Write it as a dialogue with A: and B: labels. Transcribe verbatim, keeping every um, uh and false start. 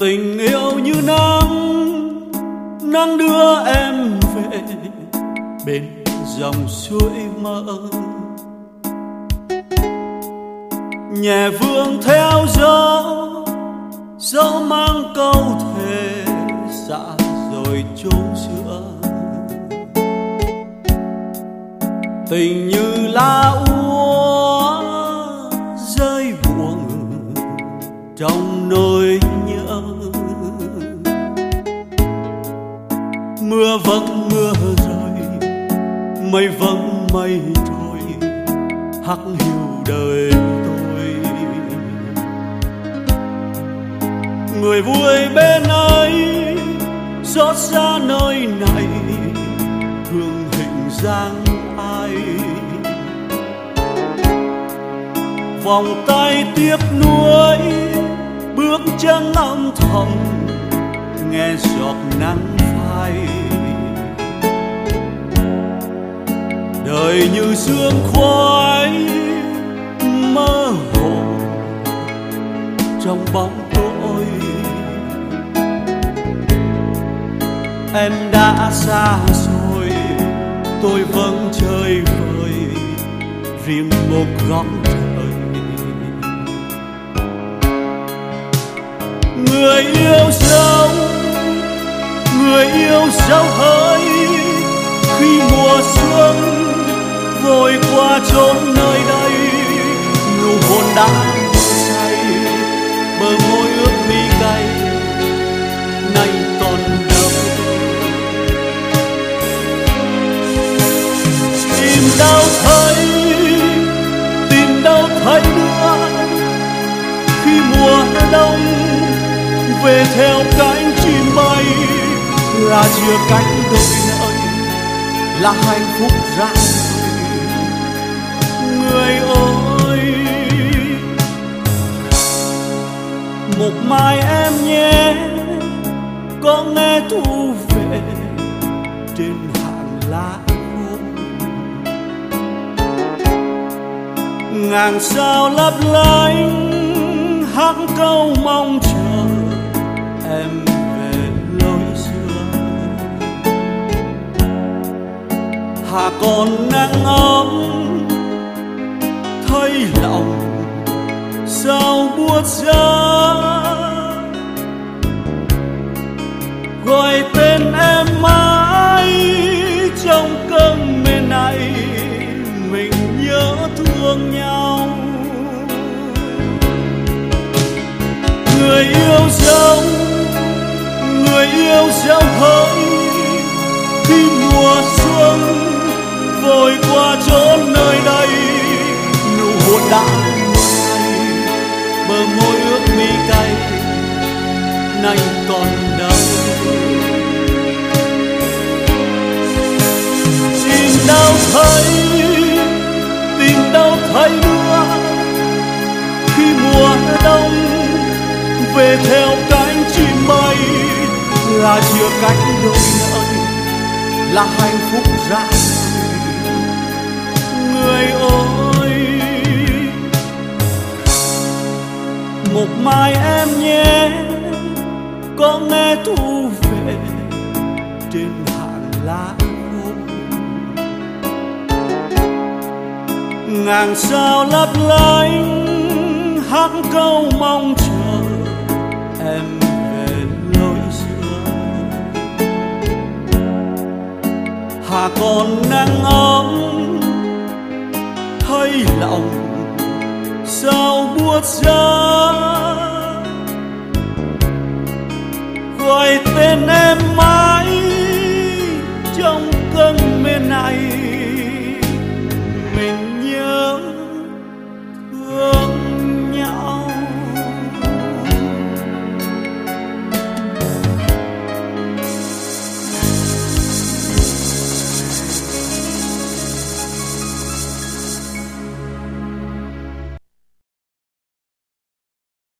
A: Tình yêu như nắng, nắng đưa em về bên dòng suối mơ, nhẹ vương theo gió, gió mang câu thề xa rồi chốn xưa. Tình như lá úa rơi buồn trong nỗi nhớ, mưa vẫn mưa rơi, mây vẫn mây trôi, hắc hiu đời tôi. Người vui bên ấy, xót xa nơi này, thương hình dáng ai. Vòng tay tiếc nuối, bước chân âm thầm, nghe giọt nắng phai. Đời như sương khói mơ hồ trong bóng tối. Em đã xa rồi, tôi vẫn chơi vơi riêng một góc trời. Người yêu dấu, người yêu dấu hỡi, khi mùa xuân vội qua chốn nơi đây, nụ hôn đã say, bờ môi ướt mi cay, nay còn đâu. Tìm đâu thấy, tìm đâu thấy nữa, khi mùa đông về theo cánh chim bay, là chia cánh đôi nơi, là hạnh phúc ra người ơi. Một mai em nhé, có nghe thu về trên hàng lá khô, ngàn sao lấp lánh hát câu mong chờ em về lối xưa. Hà còn nắng ấm thấy lòng sao buốt giá, gọi tên em mãi trong cơn mê này, mình nhớ thương nhau. Người yêu dấu, người yêu dấu hỡi, khi mùa xuân vội qua chốn nơi đây, nụ hôn đã say, bờ môi ướt mi cay, nay còn đâu. Tìm đâu thấy, tìm đâu thấy nữa, khi mùa đông về theo cánh chim bay, là chia cánh đôi nơi, là hạnh phúc ra người ơi. Một mai em nhé, có nghe thu về trên hàng lá khô, ngàn sao lấp lánh hát câu mong chờ em về lối xưa. Hà còn nắng ấm thấy lòng sao buốt giá, gọi tên em